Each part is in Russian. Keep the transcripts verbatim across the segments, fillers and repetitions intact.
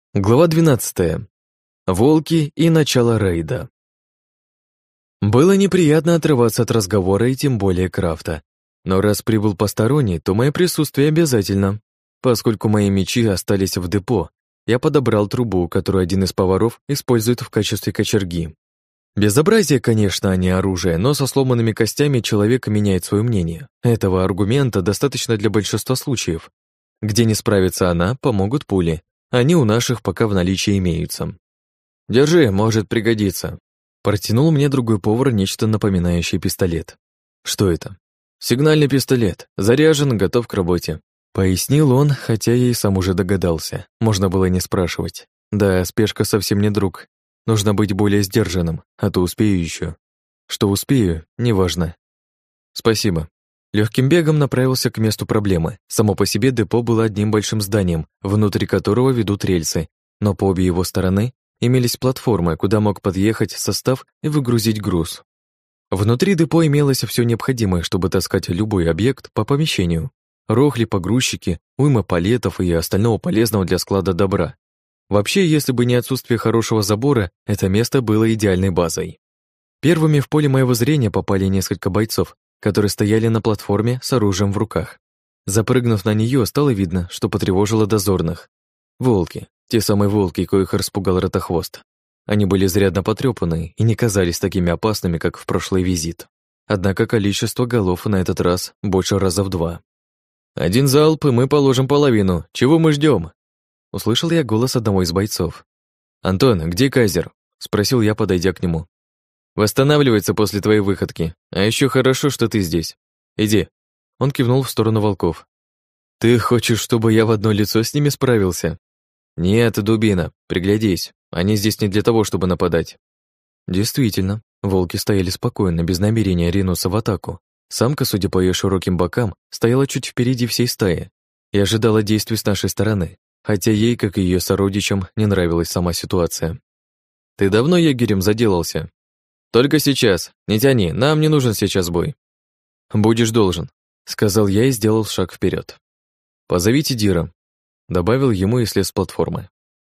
Глава двенадцатая. Волки и начало рейда. Было неприятно отрываться от разговора и тем более крафта. Но раз прибыл посторонний, то мое присутствие обязательно. Поскольку мои мечи остались в депо, я подобрал трубу, которую один из поваров использует в качестве кочерги. Безобразие, конечно, а не оружие, но со сломанными костями человек меняет свое мнение. Этого аргумента достаточно для большинства случаев. Где не справится она, помогут пули. Они у наших пока в наличии имеются. Держи, может пригодиться. Протянул мне другой повар нечто напоминающее пистолет. Что это? Сигнальный пистолет. Заряжен, готов к работе. Пояснил он, хотя я и сам уже догадался. Можно было не спрашивать. Да, спешка совсем не друг. Нужно быть более сдержанным, а то успею еще. Что успею, неважно. Спасибо. Легким бегом направился к месту проблемы. Само по себе депо было одним большим зданием, внутри которого ведут рельсы, но по обе его стороны имелись платформы, куда мог подъехать состав и выгрузить груз. Внутри депо имелось все необходимое, чтобы таскать любой объект по помещению. Рохли, погрузчики, уйма палетов и остального полезного для склада добра. Вообще, если бы не отсутствие хорошего забора, это место было идеальной базой. Первыми в поле моего зрения попали несколько бойцов, которые стояли на платформе с оружием в руках. Запрыгнув на нее, стало видно, что потревожило дозорных. Волки, те самые волки, коих распугал Ротохвост. Они были изрядно потрепаны и не казались такими опасными, как в прошлый визит. Однако количество голов на этот раз больше раза в два. «Один залп, и мы положим половину. Чего мы ждем? Услышал я голос одного из бойцов. «Антон, где Кайзер?» — спросил я, подойдя к нему. «Восстанавливается после твоей выходки. А еще хорошо, что ты здесь. Иди». Он кивнул в сторону волков. «Ты хочешь, чтобы я в одно лицо с ними справился?» «Нет, дубина, приглядись. Они здесь не для того, чтобы нападать». Действительно, волки стояли спокойно, без намерения ринуться в атаку. Самка, судя по ее широким бокам, стояла чуть впереди всей стаи и ожидала действий с нашей стороны, хотя ей, как и ее сородичам, не нравилась сама ситуация. «Ты давно егерем заделался?» «Только сейчас. Не тяни, нам не нужен сейчас бой». «Будешь должен», — сказал я и сделал шаг вперед. «Позовите Дира», — добавил ему и слез с платформы.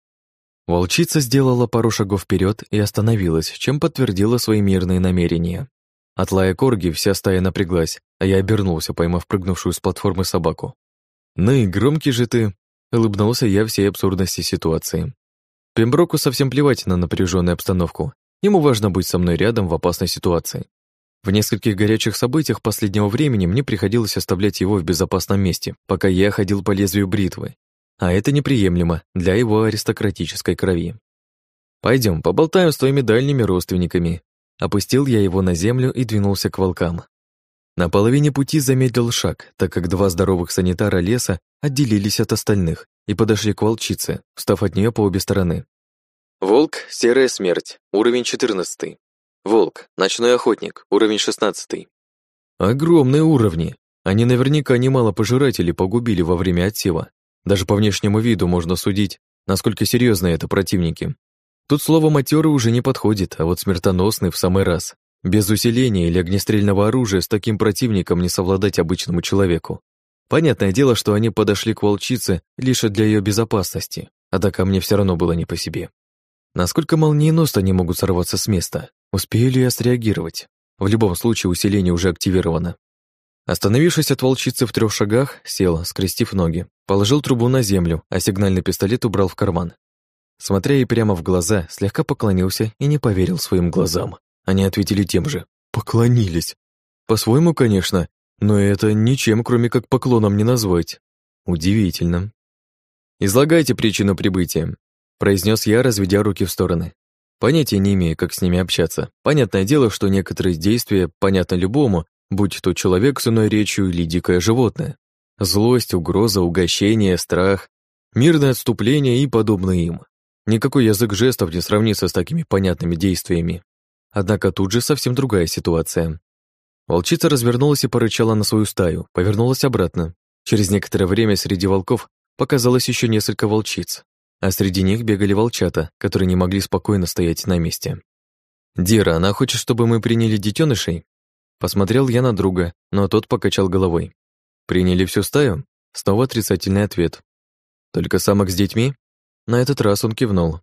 Волчица сделала пару шагов вперед и остановилась, чем подтвердила свои мирные намерения. От лая корги вся стая напряглась, а я обернулся, поймав прыгнувшую с платформы собаку. «Ну и громкий же ты», — улыбнулся я всей абсурдности ситуации. Пемброку совсем плевать на напряженную обстановку. Ему важно быть со мной рядом в опасной ситуации. В нескольких горячих событиях последнего времени мне приходилось оставлять его в безопасном месте, пока я ходил по лезвию бритвы. А это неприемлемо для его аристократической крови. Пойдем, поболтаем с твоими дальними родственниками. Опустил я его на землю и двинулся к волкам. На половине пути замедлил шаг, так как два здоровых санитара леса отделились от остальных и подошли к волчице, встав от нее по обе стороны. Волк — серая смерть, уровень четырнадцатый. Волк — ночной охотник, уровень шестнадцатый. Огромные уровни. Они наверняка немало пожирателей погубили во время отсева. Даже по внешнему виду можно судить, насколько серьезны это противники. Тут слово «матерый» уже не подходит, а вот смертоносный в самый раз. Без усиления или огнестрельного оружия с таким противником не совладать обычному человеку. Понятное дело, что они подошли к волчице лишь для ее безопасности, однако мне все равно было не по себе. Насколько молниеносно они могут сорваться с места? Успею ли я среагировать? В любом случае усиление уже активировано. Остановившись от волчицы в трех шагах, сел, скрестив ноги, положил трубу на землю, а сигнальный пистолет убрал в карман. Смотря ей прямо в глаза, слегка поклонился и не поверил своим глазам. Они ответили тем же. Поклонились. По-своему, конечно, но это ничем, кроме как поклоном, не назвать. Удивительно. «Излагайте причину прибытия», — произнес я, разведя руки в стороны. Понятия не имею, как с ними общаться. Понятное дело, что некоторые действия понятны любому, будь то человек с иной речью или дикое животное. Злость, угроза, угощение, страх, мирное отступление и подобное им. Никакой язык жестов не сравнится с такими понятными действиями. Однако тут же совсем другая ситуация. Волчица развернулась и порычала на свою стаю, повернулась обратно. Через некоторое время среди волков показалось еще несколько волчиц, а среди них бегали волчата, которые не могли спокойно стоять на месте. «Дира, она хочет, чтобы мы приняли детенышей?» Посмотрел я на друга, но тот покачал головой. «Приняли всю стаю?» Снова отрицательный ответ. «Только самок с детьми?» На этот раз он кивнул.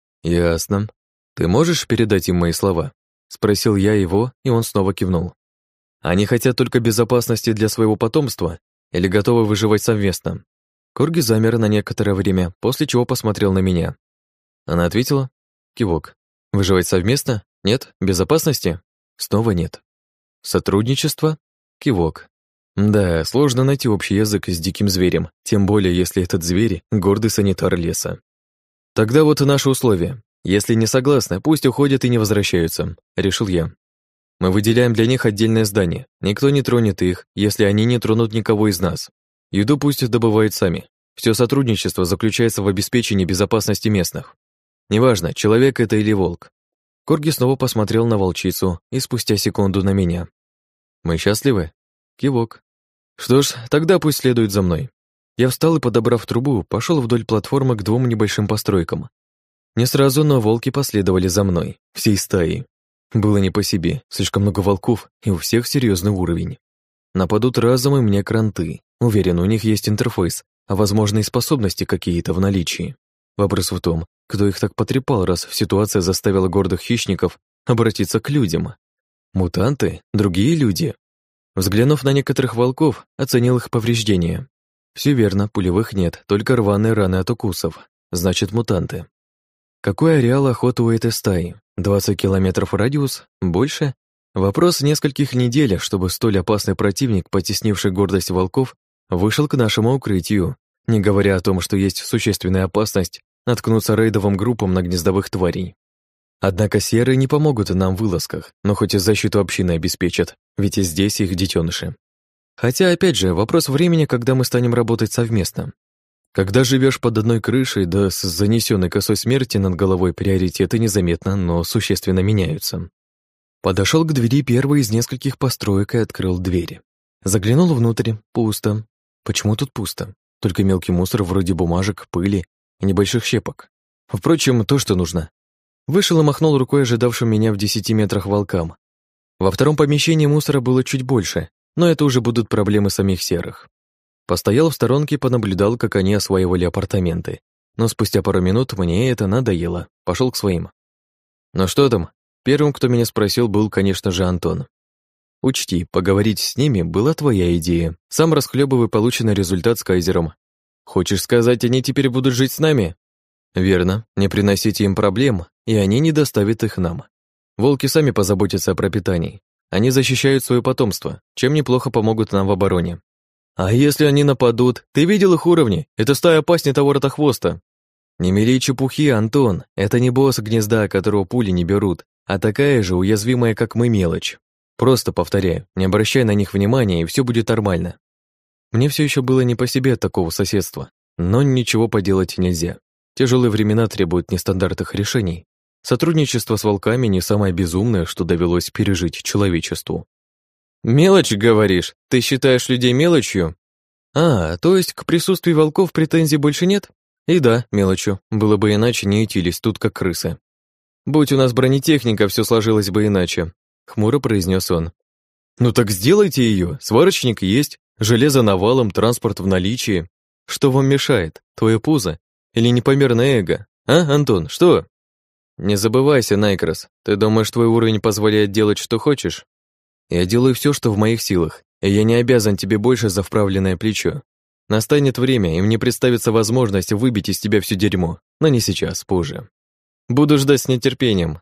«Ясно. Ты можешь передать им мои слова?» Спросил я его, и он снова кивнул. «Они хотят только безопасности для своего потомства или готовы выживать совместно?» Корги замер на некоторое время, после чего посмотрел на меня. Она ответила. Кивок. «Выживать совместно? Нет? Безопасности?» Снова нет. «Сотрудничество?» Кивок. Да, сложно найти общий язык с диким зверем, тем более, если этот зверь — гордый санитар леса. «Тогда вот и наши условия. Если не согласны, пусть уходят и не возвращаются», — решил я. «Мы выделяем для них отдельное здание. Никто не тронет их, если они не тронут никого из нас. Еду пусть добывают сами. Все сотрудничество заключается в обеспечении безопасности местных. Неважно, человек это или волк». Корги снова посмотрел на волчицу и спустя секунду на меня. «Мы счастливы?» Кивок. «Что ж, тогда пусть следует за мной». Я встал и, подобрав трубу, пошел вдоль платформы к двум небольшим постройкам. Не сразу, но волки последовали за мной, всей стаей. Было не по себе, слишком много волков, и у всех серьезный уровень. Нападут разом и мне кранты. Уверен, у них есть интерфейс, а возможно и способности какие-то в наличии. Вопрос в том, кто их так потрепал, раз ситуация заставила гордых хищников обратиться к людям. Мутанты? Другие люди? Взглянув на некоторых волков, оценил их повреждения. Все верно, пулевых нет, только рваные раны от укусов. Значит, мутанты. Какой ареал охоты у этой стаи? двадцать километров радиус? Больше? Вопрос нескольких недель, чтобы столь опасный противник, потеснивший гордость волков, вышел к нашему укрытию, не говоря о том, что есть существенная опасность наткнуться рейдовым группам на гнездовых тварей. Однако серые не помогут нам в вылазках, но хоть и защиту общины обеспечат, ведь и здесь их детеныши. Хотя, опять же, вопрос времени, когда мы станем работать совместно. Когда живешь под одной крышей, да с занесенной косой смерти над головой, приоритеты незаметно, но существенно меняются. Подошел к двери первой из нескольких построек и открыл двери. Заглянул внутрь, пусто. Почему тут пусто? Только мелкий мусор вроде бумажек, пыли и небольших щепок. Впрочем, то, что нужно. Вышел и махнул рукой ожидавшим меня в десяти метрах волкам. Во втором помещении мусора было чуть больше, но это уже будут проблемы самих серых. Постоял в сторонке и понаблюдал, как они осваивали апартаменты. Но спустя пару минут мне это надоело. Пошел к своим. «Ну что там?» Первым, кто меня спросил, был, конечно же, Антон. «Учти, поговорить с ними была твоя идея. Сам расхлебывай полученный результат с Кайзером. Хочешь сказать, они теперь будут жить с нами?» «Верно. Не приносите им проблем, и они не доставят их нам. Волки сами позаботятся о пропитании. Они защищают свое потомство, чем неплохо помогут нам в обороне. А если они нападут? Ты видел их уровни? Это стая опаснее того ротохвоста». «Не мели чепухи, Антон. Это не босс гнезда, которого пули не берут, а такая же уязвимая, как мы, мелочь. Просто повторяю, не обращай на них внимания, и все будет нормально». Мне все еще было не по себе от такого соседства, но ничего поделать нельзя. Тяжелые времена требуют нестандартных решений. Сотрудничество с волками не самое безумное, что довелось пережить человечеству. «Мелочь, говоришь? Ты считаешь людей мелочью?» «А, то есть к присутствию волков претензий больше нет?» «И да, мелочью. Было бы иначе, не ютились тут как крысы». «Будь у нас бронетехника, все сложилось бы иначе», — хмуро произнес он. «Ну так сделайте ее. Сварочник есть, железо навалом, транспорт в наличии. Что вам мешает? Твое пузо? Или непомерное эго? А, Антон, что?» «Не забывайся, Найкрос. Ты думаешь, твой уровень позволяет делать, что хочешь?» «Я делаю все, что в моих силах, и я не обязан тебе больше за вправленное плечо. Настанет время, и мне представится возможность выбить из тебя все дерьмо, но не сейчас, позже. Буду ждать с нетерпением».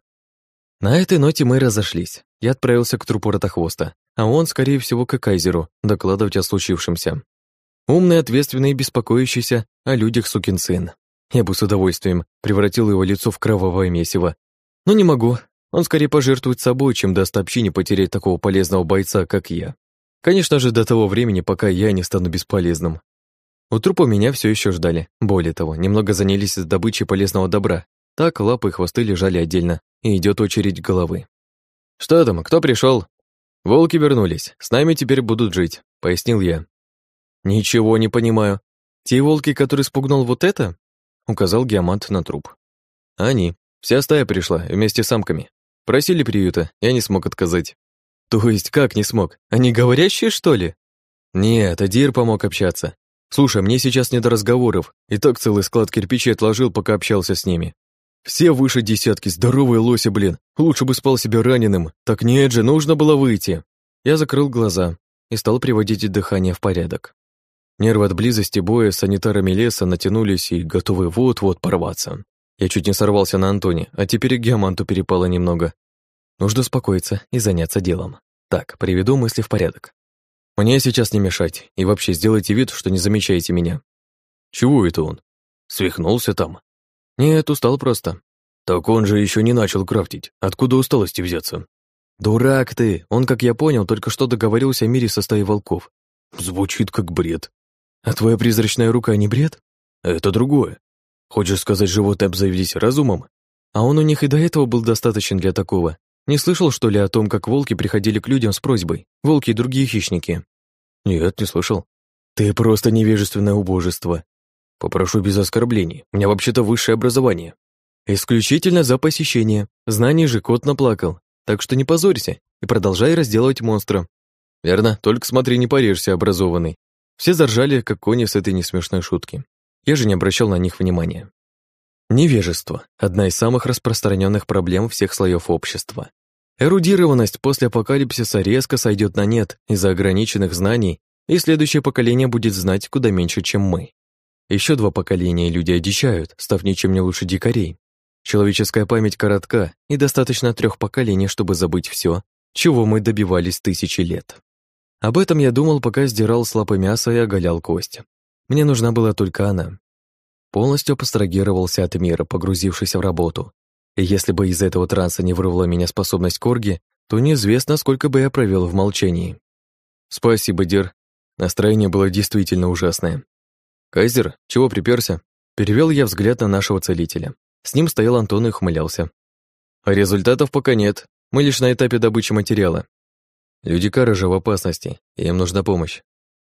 На этой ноте мы разошлись. Я отправился к трупу ротохвоста, а он, скорее всего, к Кайзеру, докладывать о случившемся. Умный, ответственный и беспокоящийся о людях сукин сын. Я бы с удовольствием превратил его лицо в кровавое месиво. Но не могу. Он скорее пожертвует собой, чем даст общине потерять такого полезного бойца, как я. Конечно же, до того времени, пока я не стану бесполезным. У трупа меня все еще ждали. Более того, немного занялись добычей полезного добра. Так лапы и хвосты лежали отдельно, и идет очередь головы. «Что там, кто пришел?» «Волки вернулись, с нами теперь будут жить», — пояснил я. «Ничего не понимаю. Те волки, которые спугнул вот это?» — указал геомант на труп. «Они. Вся стая пришла, вместе с самками. Просили приюта, я не смог отказать». «То есть как не смог? Они говорящие, что ли?» «Нет, Адир помог общаться. Слушай, мне сейчас не до разговоров. И так целый склад кирпичей отложил, пока общался с ними. Все выше десятки, здоровые лоси, блин. Лучше бы спал себе раненым. Так нет же, нужно было выйти. Я закрыл глаза и стал приводить дыхание в порядок. Нервы от близости боя с санитарами леса натянулись и готовы вот-вот порваться. Я чуть не сорвался на Антоне, а теперь и Геоманту перепало немного. Нужно успокоиться и заняться делом. Так, приведу мысли в порядок. Мне сейчас не мешать, и вообще сделайте вид, что не замечаете меня. Чего это он? Свихнулся там? Нет, устал просто. Так он же еще не начал крафтить. Откуда усталости взяться? Дурак ты! Он, как я понял, только что договорился о мире со стаей волков. Звучит как бред. А твоя призрачная рука не бред? Это другое. Хочешь сказать, животные обзавелись разумом? А он у них и до этого был достаточен для такого. Не слышал, что ли, о том, как волки приходили к людям с просьбой? Волки и другие хищники. Нет, не слышал. Ты просто невежественное убожество. Попрошу без оскорблений. У меня вообще-то высшее образование. Исключительно за посещение. Знаний же кот наплакал. Так что не позорься и продолжай разделывать монстра. Верно, только смотри, не порежься, образованный. Все заржали, как кони с этой несмешной шутки. Я же не обращал на них внимания. Невежество – одна из самых распространенных проблем всех слоев общества. Эрудированность после апокалипсиса резко сойдет на нет из-за ограниченных знаний, и следующее поколение будет знать куда меньше, чем мы. Еще два поколения люди одичают, став ничем не лучше дикарей. Человеческая память коротка, и достаточно трех поколений, чтобы забыть все, чего мы добивались тысячи лет. Об этом я думал, пока сдирал с лапы мясо и оголял кость. Мне нужна была только она. Полностью абстрагировался от мира, погрузившись в работу. И если бы из этого транса не вырвала меня способность Корги, то неизвестно, сколько бы я провел в молчании. Спасибо, Дир. Настроение было действительно ужасное. Кайзер, чего приперся? Перевел я взгляд на нашего целителя. С ним стоял Антон и ухмылялся. А результатов пока нет. Мы лишь на этапе добычи материала. Люди Кара же в опасности, и им нужна помощь.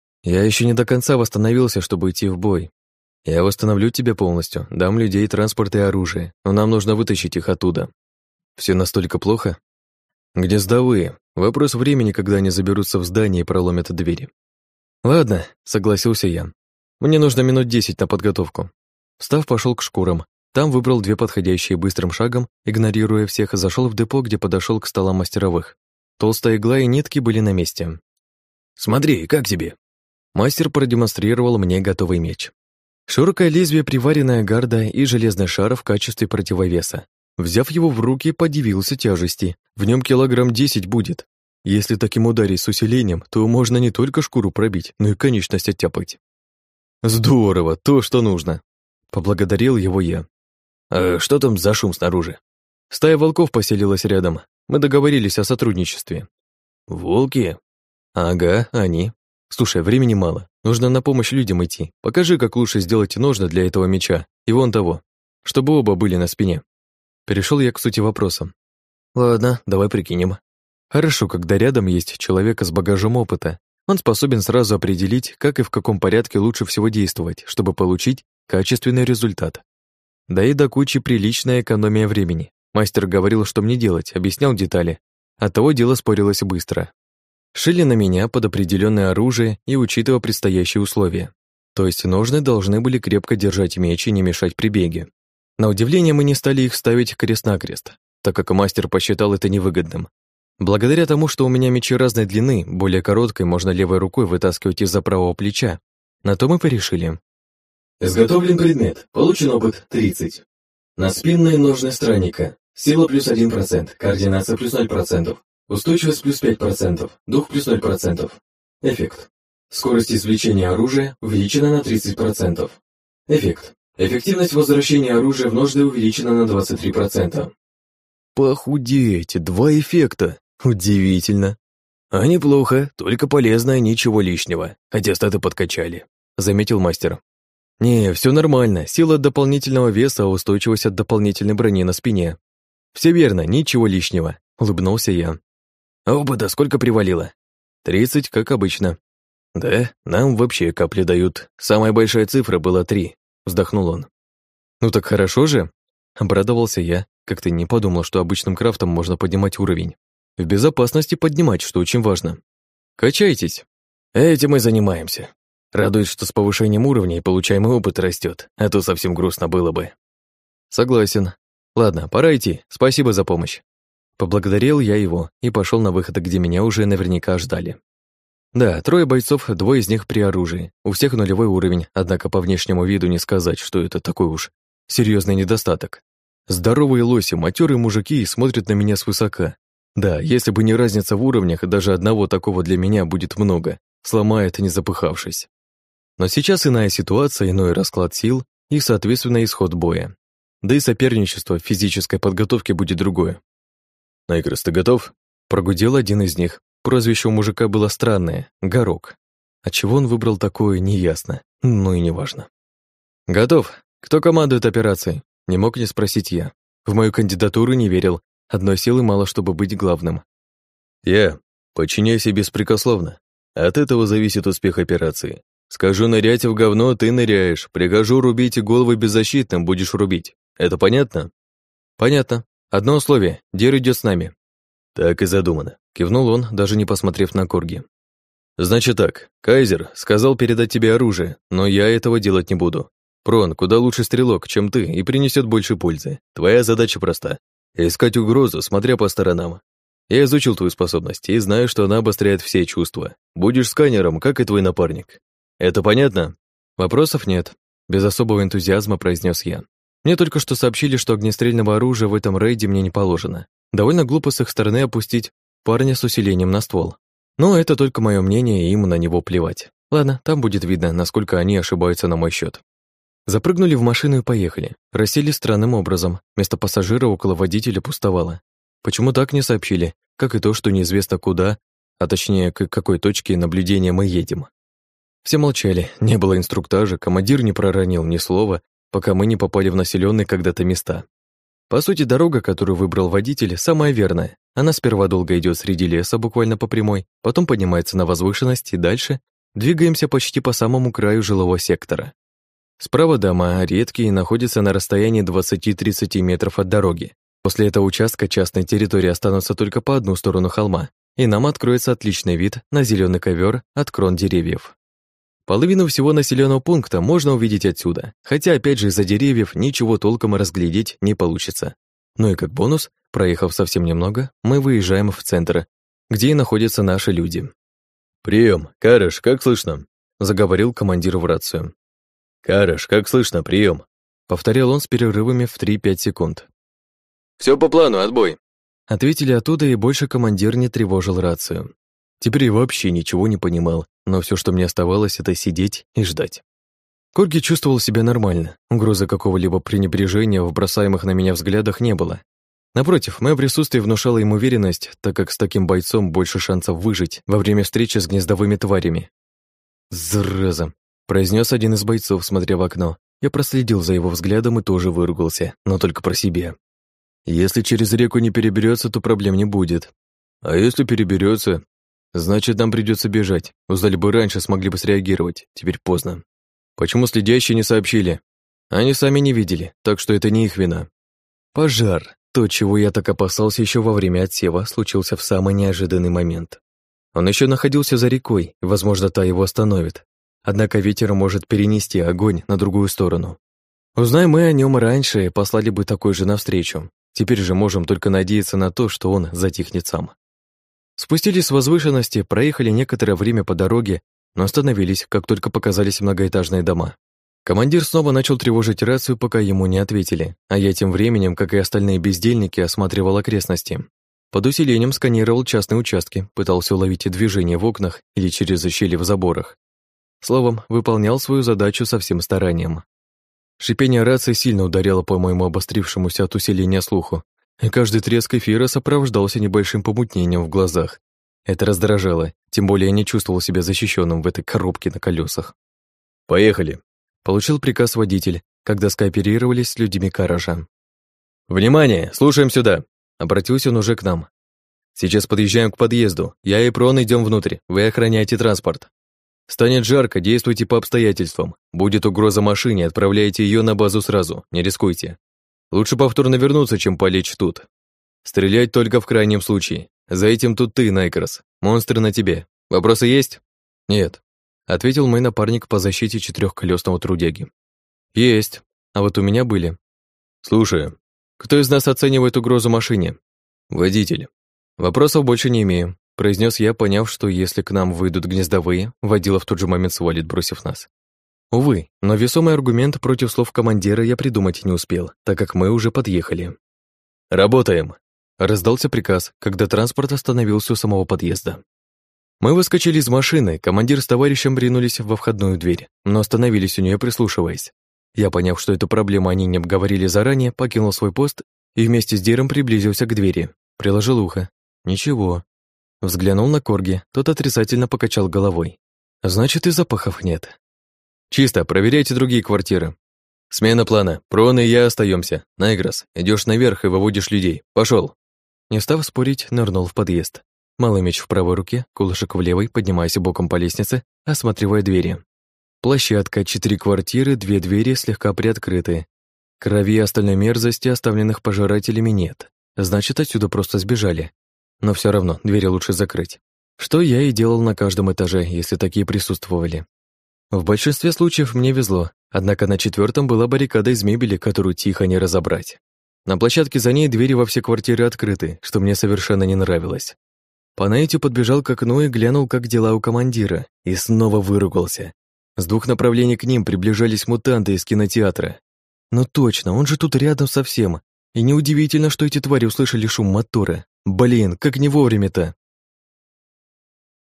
Я еще не до конца восстановился, чтобы идти в бой. Я восстановлю тебя полностью, дам людей, транспорт и оружие, но нам нужно вытащить их оттуда. Все настолько плохо? Где сдовые? Вопрос времени, когда они заберутся в здание и проломят двери. Ладно, согласился я. Мне нужно минут десять на подготовку. Встав, пошел к шкурам. Там выбрал две подходящие быстрым шагом, игнорируя всех, и зашел в депо, где подошел к столам мастеровых. Толстая игла и нитки были на месте. «Смотри, как тебе?» Мастер продемонстрировал мне готовый меч. Широкое лезвие, приваренная гарда и железный шар в качестве противовеса. Взяв его в руки, подивился тяжести. В нем килограмм десять будет. Если таким ударить с усилением, то можно не только шкуру пробить, но и конечность оттяпать. Здорово, то, что нужно. Поблагодарил его я. А что там за шум снаружи? Стая волков поселилась рядом. Мы договорились о сотрудничестве. Волки? Ага, они. Слушай, времени мало. Нужно на помощь людям идти. Покажи, как лучше сделать ножны для этого меча. И вон того. Чтобы оба были на спине. Перешел я к сути вопроса. Ладно, давай прикинем. Хорошо, когда рядом есть человек с багажом опыта. Он способен сразу определить, как и в каком порядке лучше всего действовать, чтобы получить качественный результат. Да и до кучи приличная экономия времени. Мастер говорил, что мне делать, объяснял детали. Оттого дело спорилось быстро. Шили на меня под определенное оружие и учитывая предстоящие условия. То есть ножны должны были крепко держать меч и не мешать при беге. На удивление мы не стали их ставить крест-накрест, так как мастер посчитал это невыгодным. Благодаря тому, что у меня мечи разной длины, более короткой можно левой рукой вытаскивать из-за правого плеча, на то мы порешили. Изготовлен предмет. Получен опыт тридцать. Наспинные ножны странника. Сила плюс один процент, координация плюс ноль процентов, устойчивость плюс пять процентов, дух плюс ноль процентов. Эффект. Скорость извлечения оружия увеличена на тридцать процентов. Эффект. Эффективность возвращения оружия в ножны увеличена на двадцать три процента. Похудеть, два эффекта. Удивительно. А неплохо, только полезно, ничего лишнего, хотя статы подкачали, заметил мастер. Не, все нормально, сила от дополнительного веса, а устойчивость от дополнительной брони на спине. Все верно, ничего лишнего, улыбнулся я. А опыта сколько привалило? Тридцать, как обычно. Да, нам вообще капли дают. Самая большая цифра была три, вздохнул он. Ну так хорошо же, обрадовался я, как-то не подумал, что обычным крафтом можно поднимать уровень. В безопасности поднимать, что очень важно. Качайтесь. Этим мы занимаемся. Радует, что с повышением уровня и получаемый опыт растет, а то совсем грустно было бы. Согласен. Ладно, пора идти. Спасибо за помощь. Поблагодарил я его и пошел на выход, где меня уже наверняка ждали. Да, трое бойцов, двое из них при оружии. У всех нулевой уровень, однако по внешнему виду не сказать, что это такой уж серьезный недостаток. Здоровые лоси, матерые мужики смотрят на меня свысока. Да, если бы не разница в уровнях, даже одного такого для меня будет много, сломает, не запыхавшись. Но сейчас иная ситуация, иной расклад сил и, соответственно, исход боя. Да и соперничество в физической подготовке будет другое. «Найкрос, ты готов?» Прогудел один из них. Прозвище у мужика было странное — Горок. Отчего он выбрал такое, неясно, но и неважно. «Готов. Кто командует операцией?» Не мог не спросить я. В мою кандидатуру не верил. Одной силы мало, чтобы быть главным. «Я. Подчиняйся беспрекословно. От этого зависит успех операции. Скажу нырять в говно, ты ныряешь. Прикажу рубить головы беззащитным, будешь рубить. Это понятно?» «Понятно. Одно условие. Дир идет с нами». «Так и задумано», — кивнул он, даже не посмотрев на Корги. «Значит так, Кайзер сказал передать тебе оружие, но я этого делать не буду. Прон куда лучше стрелок, чем ты, и принесет больше пользы. Твоя задача проста — искать угрозу, смотря по сторонам. Я изучил твою способность и знаю, что она обостряет все чувства. Будешь сканером, как и твой напарник. Это понятно?» «Вопросов нет», — без особого энтузиазма произнес я. Мне только что сообщили, что огнестрельного оружия в этом рейде мне не положено. Довольно глупо с их стороны опустить парня с усилением на ствол. Но это только мое мнение, и им на него плевать. Ладно, там будет видно, насколько они ошибаются на мой счет. Запрыгнули в машину и поехали. Рассели странным образом. Место пассажира около водителя пустовало. Почему так не сообщили, как и то, что неизвестно куда, а точнее, к какой точке наблюдения мы едем. Все молчали, не было инструктажа, командир не проронил ни слова, пока мы не попали в населенные когда-то места. По сути, дорога, которую выбрал водитель, самая верная. Она сперва долго идет среди леса, буквально по прямой, потом поднимается на возвышенность и дальше двигаемся почти по самому краю жилого сектора. Справа дома, редкие, находятся на расстоянии двадцати-тридцати метров от дороги. После этого участка частной территории останутся только по одну сторону холма, и нам откроется отличный вид на зеленый ковер от крон деревьев. Половину всего населенного пункта можно увидеть отсюда, хотя опять же из-за деревьев ничего толком разглядеть не получится. Ну и как бонус, проехав совсем немного, мы выезжаем в центр, где и находятся наши люди. «Прием, Караш, как слышно?» — заговорил командир в рацию. «Караш, как слышно, прием?» — повторял он с перерывами в три-пять секунд. «Все по плану, отбой!» — ответили оттуда, и больше командир не тревожил рацию. Теперь я вообще ничего не понимал, но все, что мне оставалось, это сидеть и ждать. Корги чувствовал себя нормально, угрозы какого-либо пренебрежения в бросаемых на меня взглядах не было. Напротив, мое присутствие внушало им уверенность, так как с таким бойцом больше шансов выжить во время встречи с гнездовыми тварями. «Зараза!» — произнес один из бойцов, смотря в окно. Я проследил за его взглядом и тоже выругался, но только про себя. Если через реку не переберется, то проблем не будет. А если переберется, значит, нам придется бежать. Узнали бы раньше, смогли бы среагировать. Теперь поздно. Почему следящие не сообщили? Они сами не видели, так что это не их вина. Пожар. То, чего я так опасался еще во время отсева, случился в самый неожиданный момент. Он еще находился за рекой, и, возможно, та его остановит. Однако ветер может перенести огонь на другую сторону. Узнаем мы о нем раньше, послали бы такой же навстречу. Теперь же можем только надеяться на то, что он затихнет сам. Спустились с возвышенности, проехали некоторое время по дороге, но остановились, как только показались многоэтажные дома. Командир снова начал тревожить рацию, пока ему не ответили, а я тем временем, как и остальные бездельники, осматривал окрестности. Под усилением сканировал частные участки, пытался уловить движение в окнах или через щели в заборах. Словом, выполнял свою задачу со всем старанием. Шипение рации сильно ударило по моему обострившемуся от усиления слуху, и каждый треск эфира сопровождался небольшим помутнением в глазах. Это раздражало, тем более я не чувствовал себя защищенным в этой коробке на колесах. «Поехали!» — получил приказ водитель, когда скооперировались с людьми Каража. «Внимание! Слушаем сюда!» — обратился он уже к нам. «Сейчас подъезжаем к подъезду. Я и Прон идем внутрь. Вы охраняете транспорт. Станет жарко, действуйте по обстоятельствам. Будет угроза машине, отправляйте ее на базу сразу. Не рискуйте. Лучше повторно вернуться, чем полечь тут. Стрелять только в крайнем случае. За этим тут ты, Найкрос. Монстры на тебе. Вопросы есть?» «Нет». ответил мой напарник по защите четырехколесного трудяги. Есть, а вот у меня были. Слушаю. Кто из нас оценивает угрозу машине? Водитель. Вопросов больше не имею, произнес я, поняв, что если к нам выйдут гнездовые, водила в тот же момент свалит, бросив нас. Увы, но весомый аргумент против слов командира я придумать не успел, так как мы уже подъехали. «Работаем!» — раздался приказ, когда транспорт остановился у самого подъезда. Мы выскочили из машины, командир с товарищем ринулись во входную дверь, но остановились у нее, прислушиваясь. Я, поняв, что эту проблему они не обговорили заранее, покинул свой пост и вместе с Диром приблизился к двери. Приложил ухо. Ничего. Взглянул на Корги, тот отрицательно покачал головой. Значит, и запахов нет. Чисто, проверяйте другие квартиры. Смена плана. Прон и я остаемся. Найгрос, идешь наверх и выводишь людей. Пошел. Не став спорить, нырнул в подъезд. Малый меч в правой руке, кулышек в левой, поднимаясь боком по лестнице, осматривая двери. Площадка, четыре квартиры, две двери слегка приоткрыты. Крови и остальной мерзости, оставленных пожирателями, нет. Значит, отсюда просто сбежали. Но все равно, двери лучше закрыть. Что я и делал на каждом этаже, если такие присутствовали. В большинстве случаев мне везло, однако на четвертом была баррикада из мебели, которую тихо не разобрать. На площадке за ней двери во все квартиры открыты, что мне совершенно не нравилось. По наитию подбежал к окну и глянул, как дела у командира, и снова выругался. С двух направлений к ним приближались мутанты из кинотеатра. Ну точно, он же тут рядом совсем. И неудивительно, что эти твари услышали шум мотора. Блин, как не вовремя-то.